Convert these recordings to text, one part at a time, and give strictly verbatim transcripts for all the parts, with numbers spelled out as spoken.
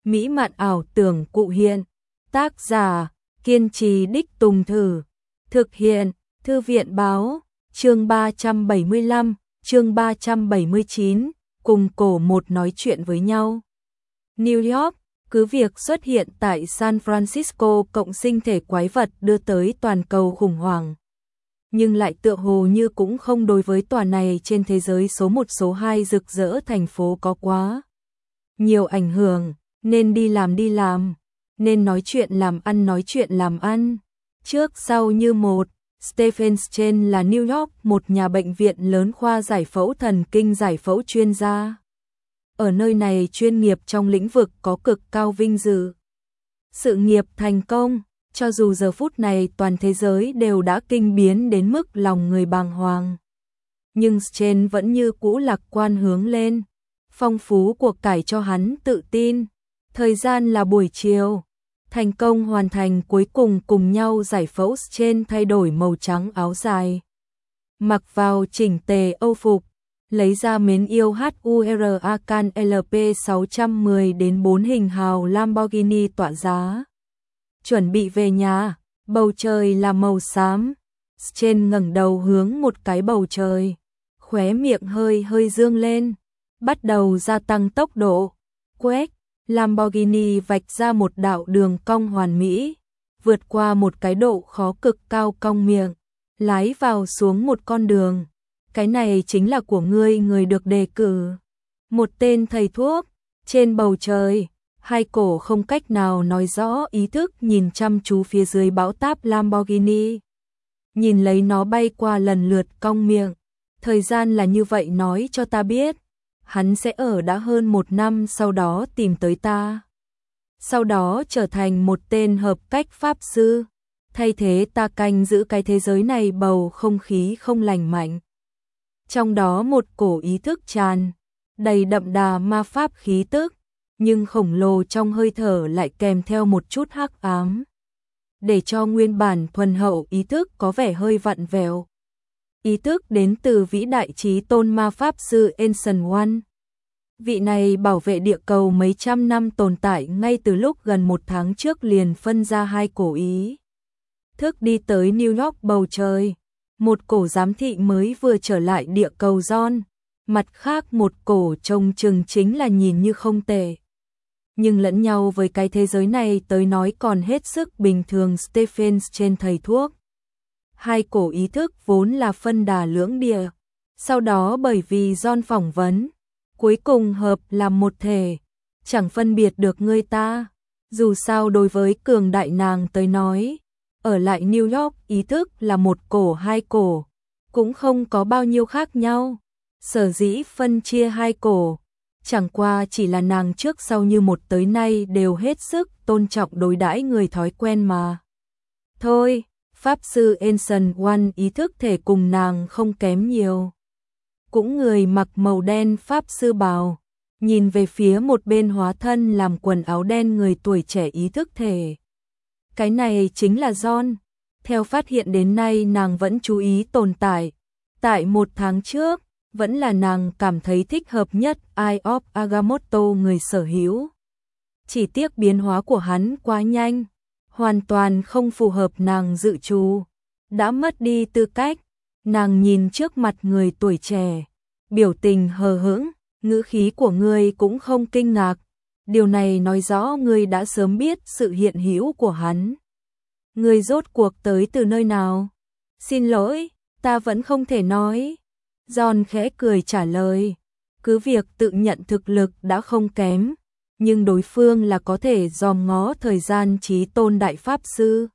mỹ mạn ảo tưởng cụ hiện. Tác giả, kiên trì đích Tùng Thử. Thực hiện, Thư viện báo, chương ba trăm bảy mươi lăm, chương ba trăm bảy mươi chín, cùng cổ một nói chuyện với nhau. New York, cứ việc xuất hiện tại San Francisco cộng sinh thể quái vật đưa tới toàn cầu khủng hoảng. Nhưng lại tựa hồ như cũng không đối với tòa này trên thế giới số một số hai rực rỡ thành phố có quá nhiều ảnh hưởng, nên đi làm đi làm, nên nói chuyện làm ăn nói chuyện làm ăn. Trước sau như một, Stephen Chen là New York một nhà bệnh viện lớn khoa giải phẫu thần kinh giải phẫu chuyên gia. Ở nơi này chuyên nghiệp trong lĩnh vực có cực cao vinh dự. Sự nghiệp thành công, cho dù giờ phút này toàn thế giới đều đã kinh biến đến mức lòng người bàng hoàng. Nhưng Chen vẫn như cũ lạc quan hướng lên, phong phú cuộc cải cho hắn tự tin. Thời gian là buổi chiều, thành công hoàn thành cuối cùng cùng nhau giải phẫu. Chen thay đổi màu trắng áo dài, mặc vào chỉnh tề âu phục, lấy ra mến yêu Huracan L P sáu một không đến bốn hình hào Lamborghini tỏa giá. Chuẩn bị về nhà, bầu trời là màu xám. Chen ngẩng đầu hướng một cái bầu trời, khóe miệng hơi hơi dương lên, bắt đầu gia tăng tốc độ. Quét, Lamborghini vạch ra một đạo đường cong hoàn mỹ, vượt qua một cái độ khó cực cao cong miệng, lái vào xuống một con đường. Cái này chính là của ngươi, người được đề cử. Một tên thầy thuốc, trên bầu trời, hai cổ không cách nào nói rõ ý thức nhìn chăm chú phía dưới bão táp Lamborghini. Nhìn lấy nó bay qua lần lượt cong miệng. Thời gian là như vậy nói cho ta biết. Hắn sẽ ở đã hơn một năm sau đó tìm tới ta. Sau đó trở thành một tên hợp cách pháp sư. Thay thế ta canh giữ cái thế giới này bầu không khí không lành mạnh. Trong đó một cổ ý thức tràn đầy đậm đà ma pháp khí tức, nhưng khổng lồ trong hơi thở lại kèm theo một chút hắc ám, để cho nguyên bản thuần hậu ý thức có vẻ hơi vặn vẹo. Ý thức đến từ vĩ đại chí tôn ma pháp sư Ancient One. Vị này bảo vệ địa cầu mấy trăm năm tồn tại ngay từ lúc gần một tháng trước liền phân ra hai cổ ý thức đi tới New York bầu trời. Một cổ giám thị mới vừa trở lại địa cầu John, mặt khác một cổ trông chừng chính là nhìn như không tệ, nhưng lẫn nhau với cái thế giới này tới nói còn hết sức bình thường. Stephen trên thầy thuốc. Hai cổ ý thức vốn là phân đà lưỡng địa, sau đó bởi vì John phỏng vấn, cuối cùng hợp làm một thể, chẳng phân biệt được người ta. Dù sao đối với cường đại nàng tới nói, ở lại New York ý thức là một cổ hai cổ, cũng không có bao nhiêu khác nhau. Sở dĩ phân chia hai cổ, chẳng qua chỉ là nàng trước sau như một tới nay đều hết sức tôn trọng đối đãi người thói quen mà. Thôi, Pháp sư Ancient One ý thức thể cùng nàng không kém nhiều. Cũng người mặc màu đen Pháp sư bào, nhìn về phía một bên hóa thân làm quần áo đen người tuổi trẻ ý thức thể. Cái này chính là John. Theo phát hiện đến nay nàng vẫn chú ý tồn tại. Tại một tháng trước, vẫn là nàng cảm thấy thích hợp nhất Eye of Agamotto người sở hữu. Chỉ tiếc biến hóa của hắn quá nhanh, hoàn toàn không phù hợp nàng dự trù. Đã mất đi tư cách, nàng nhìn trước mặt người tuổi trẻ, biểu tình hờ hững, ngữ khí của ngươi cũng không kinh ngạc. Điều này nói rõ ngươi đã sớm biết sự hiện hữu của hắn. Ngươi rốt cuộc tới từ nơi nào? Xin lỗi, ta vẫn không thể nói. John khẽ cười trả lời. Cứ việc tự nhận thực lực đã không kém, nhưng đối phương là có thể dòm ngó thời gian chí tôn đại pháp sư.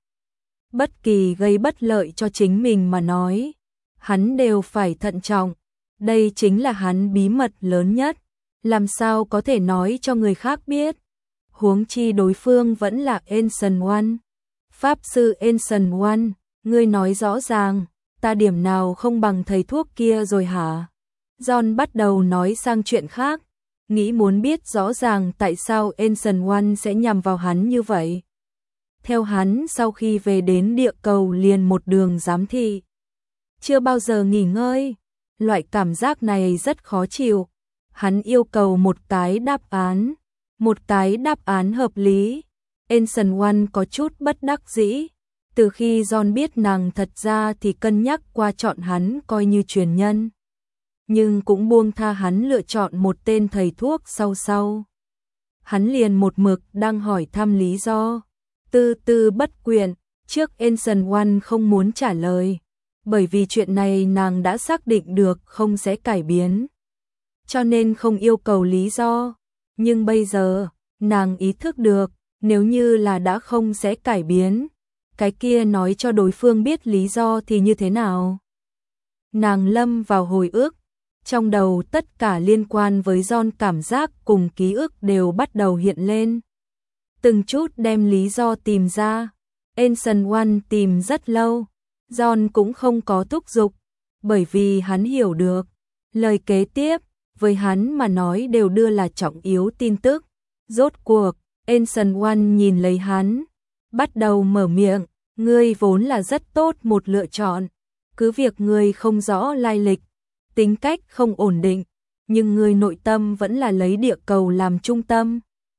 Bất kỳ gây bất lợi cho chính mình mà nói, hắn đều phải thận trọng. Đây chính là hắn bí mật lớn nhất, làm sao có thể nói cho người khác biết. Huống chi đối phương vẫn là Ancient One. Pháp sư Ancient One, ngươi nói rõ ràng, ta điểm nào không bằng thầy thuốc kia rồi hả? John bắt đầu nói sang chuyện khác, nghĩ muốn biết rõ ràng tại sao Ancient One sẽ nhằm vào hắn như vậy. Theo hắn sau khi về đến địa cầu liền một đường giám thị, chưa bao giờ nghỉ ngơi. Loại cảm giác này rất khó chịu. Hắn yêu cầu một cái đáp án, Một cái đáp án hợp lý. Ancient One có chút bất đắc dĩ. Từ khi John biết nàng thật ra thì cân nhắc qua chọn hắn coi như truyền nhân. Nhưng cũng buông tha hắn lựa chọn một tên thầy thuốc sau sau. Hắn liền một mực đang hỏi thăm lý do. Tư tư bất quyện, trước Ancient One không muốn trả lời. Bởi vì chuyện này nàng đã xác định được không sẽ cải biến. Cho nên không yêu cầu lý do. Nhưng bây giờ, nàng ý thức được, nếu như là đã không sẽ cải biến, cái kia nói cho đối phương biết lý do thì như thế nào. Nàng lâm vào hồi ức, trong đầu tất cả liên quan với John cảm giác cùng ký ức đều bắt đầu hiện lên. Từng chút đem lý do tìm ra, Ancient One tìm rất lâu, John cũng không có thúc giục, bởi vì hắn hiểu được, lời kế tiếp, với hắn mà nói đều đưa là trọng yếu tin tức. Rốt cuộc, Ancient One nhìn lấy hắn, bắt đầu mở miệng, ngươi vốn là rất tốt một lựa chọn, cứ việc ngươi không rõ lai lịch, tính cách không ổn định, nhưng ngươi nội tâm vẫn là lấy địa cầu làm trung tâm.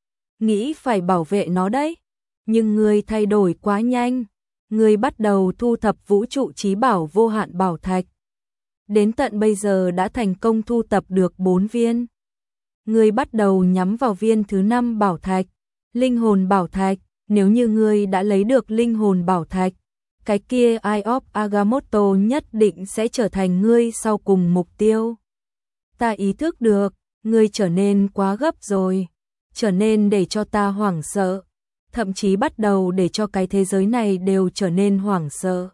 Nghĩ phải bảo vệ nó đấy, nhưng ngươi thay đổi quá nhanh, ngươi bắt đầu thu thập vũ trụ trí bảo vô hạn bảo thạch. Đến tận bây giờ đã thành công thu tập được bốn viên. Ngươi bắt đầu nhắm vào viên thứ năm bảo thạch, linh hồn bảo thạch, nếu như ngươi đã lấy được linh hồn bảo thạch, cái kia Eye of Agamotto nhất định sẽ trở thành ngươi sau cùng mục tiêu. Ta ý thức được, ngươi trở nên quá gấp rồi, trở nên để cho ta hoảng sợ, thậm chí bắt đầu để cho cái thế giới này đều trở nên hoảng sợ.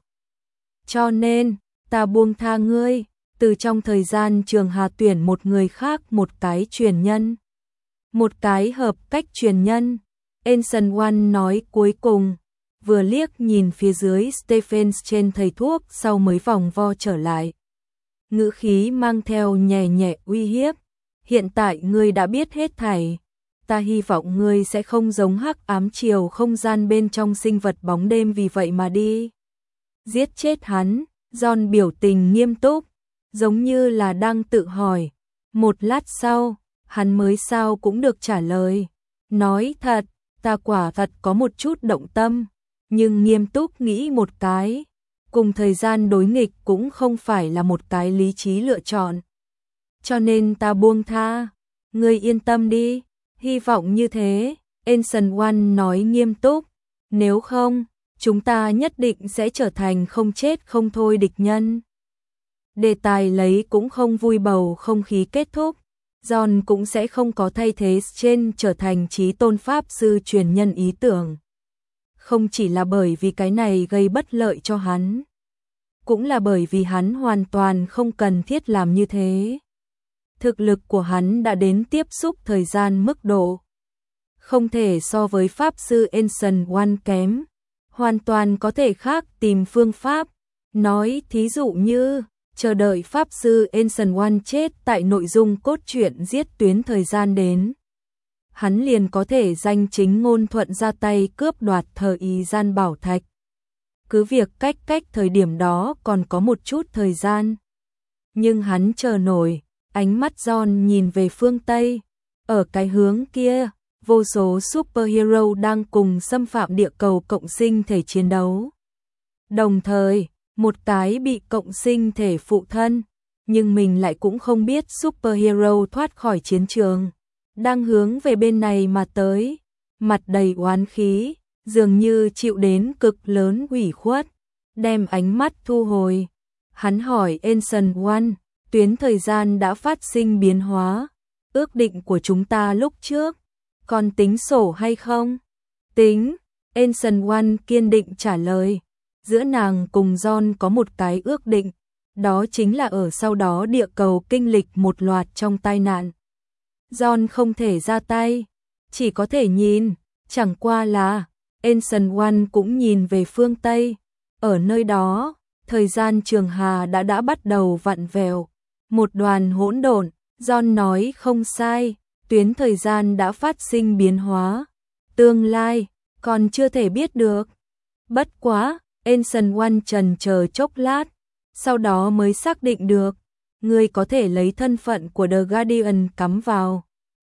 Cho nên, ta buông tha ngươi, từ trong thời gian Trường Hà tuyển một người khác một cái truyền nhân. Một cái hợp cách truyền nhân. Ancient One nói cuối cùng, vừa liếc nhìn phía dưới Stephens trên thầy thuốc sau mấy vòng vo trở lại. Ngữ khí mang theo nhẹ nhẹ uy hiếp. Hiện tại ngươi đã biết hết thảy. Ta hy vọng ngươi sẽ không giống hắc ám chiều không gian bên trong sinh vật bóng đêm vì vậy mà đi. Giết chết hắn, John biểu tình nghiêm túc, giống như là đang tự hỏi. Một lát sau, hắn mới sao cũng được trả lời. Nói thật, ta quả thật có một chút động tâm, nhưng nghiêm túc nghĩ một cái, cùng thời gian đối nghịch cũng không phải là một cái lý trí lựa chọn. Cho nên ta buông tha, ngươi yên tâm đi, hy vọng như thế, Ancient One nói nghiêm túc, nếu không, chúng ta nhất định sẽ trở thành không chết không thôi địch nhân. Đề tài lấy cũng không vui bầu không khí kết thúc, John cũng sẽ không có thay thế trên trở thành chí tôn pháp sư truyền nhân ý tưởng. Không chỉ là bởi vì cái này gây bất lợi cho hắn, cũng là bởi vì hắn hoàn toàn không cần thiết làm như thế. Thực lực của hắn đã đến tiếp xúc thời gian mức độ không thể so với pháp sư Ancient One kém, hoàn toàn có thể khác tìm phương pháp. Nói thí dụ như chờ đợi pháp sư Ancient One chết tại nội dung cốt truyện giết tuyến thời gian đến, hắn liền có thể danh chính ngôn thuận ra tay cướp đoạt thời y gian bảo thạch. Cứ việc cách cách thời điểm đó còn có một chút thời gian, nhưng hắn chờ nổi. Ánh mắt John nhìn về phương Tây, ở cái hướng kia, vô số superhero đang cùng xâm phạm địa cầu cộng sinh thể chiến đấu. Đồng thời, một cái bị cộng sinh thể phụ thân, nhưng mình lại cũng không biết superhero thoát khỏi chiến trường, đang hướng về bên này mà tới, mặt đầy oán khí, dường như chịu đến cực lớn ủy khuất, đem ánh mắt thu hồi. Hắn hỏi Ancient One, tuyến thời gian đã phát sinh biến hóa, ước định của chúng ta lúc trước, còn tính sổ hay không? Tính, Ancient One kiên định trả lời, giữa nàng cùng John có một cái ước định, đó chính là ở sau đó địa cầu kinh lịch một loạt trong tai nạn. John không thể ra tay, chỉ có thể nhìn, chẳng qua là, Ancient One cũng nhìn về phương Tây, ở nơi đó, thời gian Trường Hà đã đã bắt đầu vặn vẹo. Một đoàn hỗn độn, John nói không sai, tuyến thời gian đã phát sinh biến hóa, tương lai còn chưa thể biết được. Bất quá, Ancient One trần chờ chốc lát, sau đó mới xác định được, ngươi có thể lấy thân phận của The Guardian cắm vào,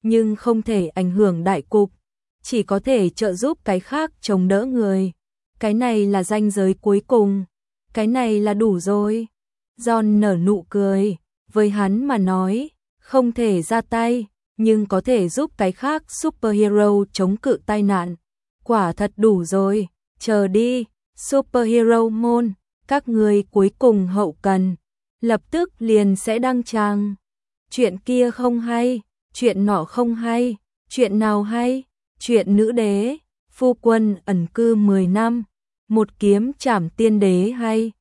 nhưng không thể ảnh hưởng đại cục, chỉ có thể trợ giúp cái khác chống đỡ người. Cái này là ranh giới cuối cùng, cái này là đủ rồi. John nở nụ cười, với hắn mà nói, không thể ra tay, nhưng có thể giúp cái khác superhero chống cự tai nạn. Quả thật đủ rồi, chờ đi, superhero môn, các người cuối cùng hậu cần, lập tức liền sẽ đăng trang. Chuyện kia không hay, chuyện nọ không hay, chuyện nào hay, chuyện nữ đế, phu quân ẩn cư mười năm, một kiếm trảm tiên đế hay.